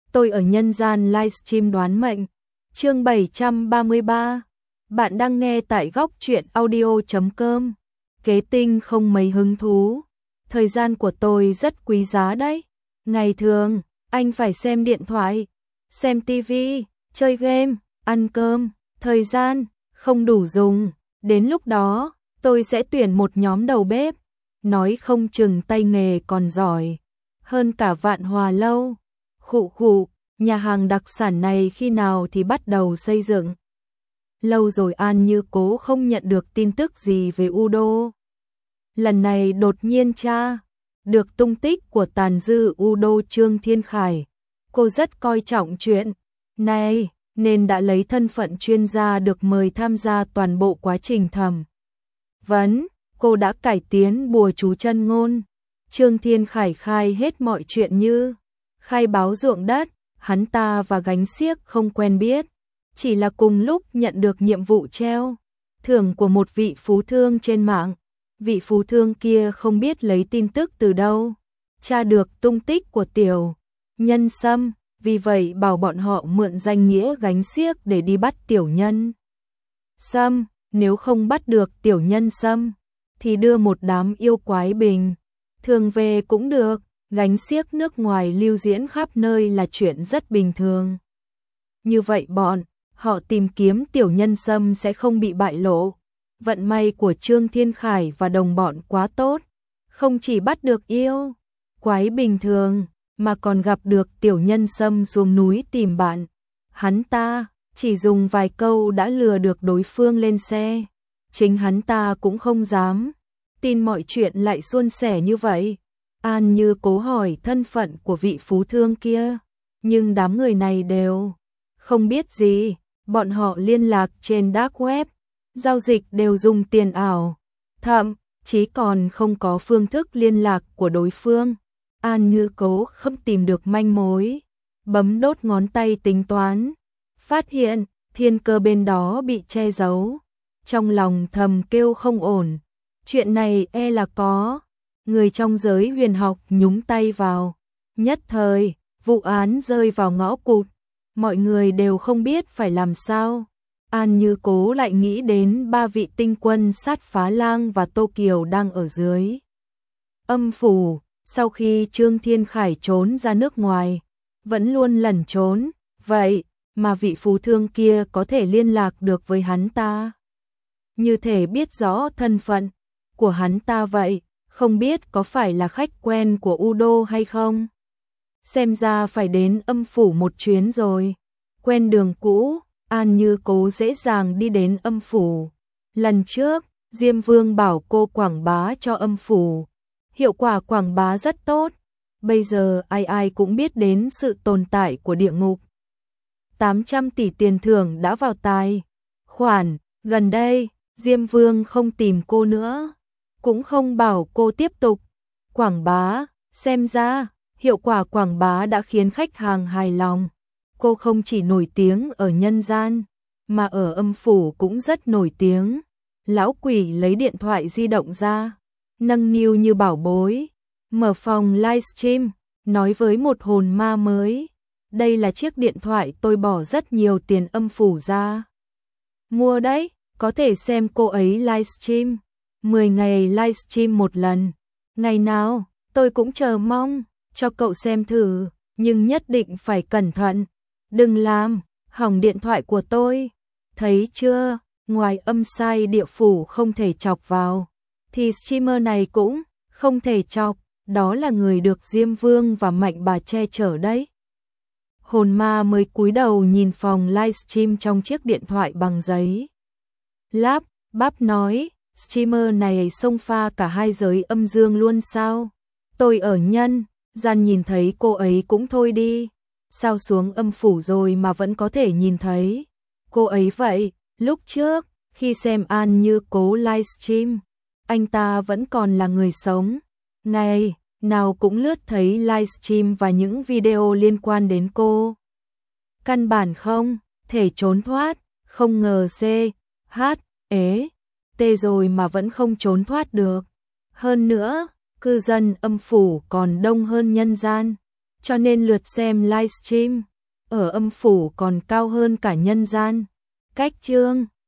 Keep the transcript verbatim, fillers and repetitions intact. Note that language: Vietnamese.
tôi ở nhân gian livestream đoán mệnh. Chương bảy trăm ba mươi ba. Bạn đang nghe tại góc truyện audio chấm com. Kế tinh không mấy hứng thú. Thời gian của tôi rất quý giá đấy. Ngày thường, anh phải xem điện thoại, xem tivi, chơi game, ăn cơm. Thời gian không đủ dùng. Đến lúc đó, tôi sẽ tuyển một nhóm đầu bếp. Nói không chừng tay nghề còn giỏi hơn cả Vạn Hòa Lâu. Khụ khụ, nhà hàng đặc sản này khi nào thì bắt đầu xây dựng? Lâu rồi An Như Cố không nhận được tin tức gì về Udo. Lần này đột nhiên tra được tung tích của tàn dư Udo Trương Thiên Khải. Cô rất coi trọng chuyện này nên đã lấy thân phận chuyên gia được mời tham gia toàn bộ quá trình thẩm vấn. Cô đã cải tiến bùa chú chân ngôn. Trương Thiên Khải khai hết mọi chuyện như khai báo ruộng đất, hắn ta và Gánh Xiếc không quen biết, chỉ là cùng lúc nhận được nhiệm vụ treo thưởng của một vị phú thương trên mạng. Vị phú thương kia không biết lấy tin tức từ đâu tra được tung tích của tiểu nhân Sâm, vì vậy bảo bọn họ mượn danh nghĩa Gánh Xiếc để đi bắt tiểu nhân Sâm. Nếu không bắt được tiểu nhân Sâm thì đưa một đám yêu quái bình thường về cũng được. Gánh Xiếc nước ngoài lưu diễn khắp nơi là chuyện rất bình thường. Như vậy bọn họ tìm kiếm tiểu nhân Sâm sẽ không bị bại lộ. Vận may của Trương Thiên Khải và đồng bọn quá tốt, không chỉ bắt được yêu quái bình thường mà còn gặp được tiểu nhân Sâm xuống núi tìm bạn. Hắn ta chỉ dùng vài câu đã lừa được đối phương lên xe. Chính hắn ta cũng không dám tin mọi chuyện lại suôn sẻ như vậy. An Như Cố hỏi thân phận của vị phú thương kia, nhưng đám người này đều không biết gì. Bọn họ liên lạc trên dark web, giao dịch đều dùng tiền ảo, thậm chí còn không có phương thức liên lạc của đối phương. An Như Cố không tìm được manh mối, bấm đốt ngón tay tính toán, phát hiện thiên cơ bên đó bị che giấu. Trong lòng thầm kêu không ổn, chuyện này e là có người trong giới huyền học nhúng tay vào. Nhất thời, vụ án rơi vào ngõ cụt, mọi người đều không biết phải làm sao. An Như Cố lại nghĩ đến ba vị tinh quân sát phá lang và Tô Kiều đang ở dưới âm phủ. Sau khi Trương Thiên Khải trốn ra nước ngoài, vẫn luôn lẩn trốn, vậy mà vị phú thương kia có thể liên lạc được với hắn ta, như thể biết rõ thân phận của hắn ta vậy. Không biết có phải là khách quen của Udo hay không? Xem ra phải đến âm phủ một chuyến rồi. Quen đường cũ, An Như Cố dễ dàng đi đến âm phủ. Lần trước, Diêm Vương bảo cô quảng bá cho âm phủ. Hiệu quả quảng bá rất tốt. Bây giờ ai ai cũng biết đến sự tồn tại của địa ngục. tám trăm tỷ tiền thưởng đã vào tài khoản. Gần đây, Diêm Vương không tìm cô nữa, cũng không bảo cô tiếp tục quảng bá. Xem ra, hiệu quả quảng bá đã khiến khách hàng hài lòng. Cô không chỉ nổi tiếng ở nhân gian, mà ở âm phủ cũng rất nổi tiếng. Lão quỷ lấy điện thoại di động ra, nâng niu như bảo bối, mở phòng livestream, nói với một hồn ma mới: đây là chiếc điện thoại tôi bỏ rất nhiều tiền âm phủ ra mua đấy, có thể xem cô ấy livestream. mười ngày livestream một lần. Ngày nào, tôi cũng chờ mong cho cậu xem thử, nhưng nhất định phải cẩn thận. Đừng làm hỏng điện thoại của tôi. Thấy chưa, ngoài âm sai địa phủ không thể chọc vào, thì streamer này cũng không thể chọc. Đó là người được Diêm Vương và Mạnh Bà che chở đấy. Hồn ma mới cúi đầu nhìn phòng livestream trong chiếc điện thoại bằng giấy. Lắp bắp nói: streamer này xông pha cả hai giới âm dương luôn sao? Tôi ở nhân gian nhìn thấy cô ấy cũng thôi đi, sao xuống âm phủ rồi mà vẫn có thể nhìn thấy cô ấy vậy? Lúc trước, khi xem An Như Cố livestream, anh ta vẫn còn là người sống. Ngày nào cũng lướt thấy livestream và những video liên quan đến cô. Căn bản không thể trốn thoát, không ngờ C, H, ế, T rồi mà vẫn không trốn thoát được. Hơn nữa, cư dân âm phủ còn đông hơn nhân gian. cho nên lượt xem livestream ở âm phủ còn cao hơn cả nhân gian. Cách chương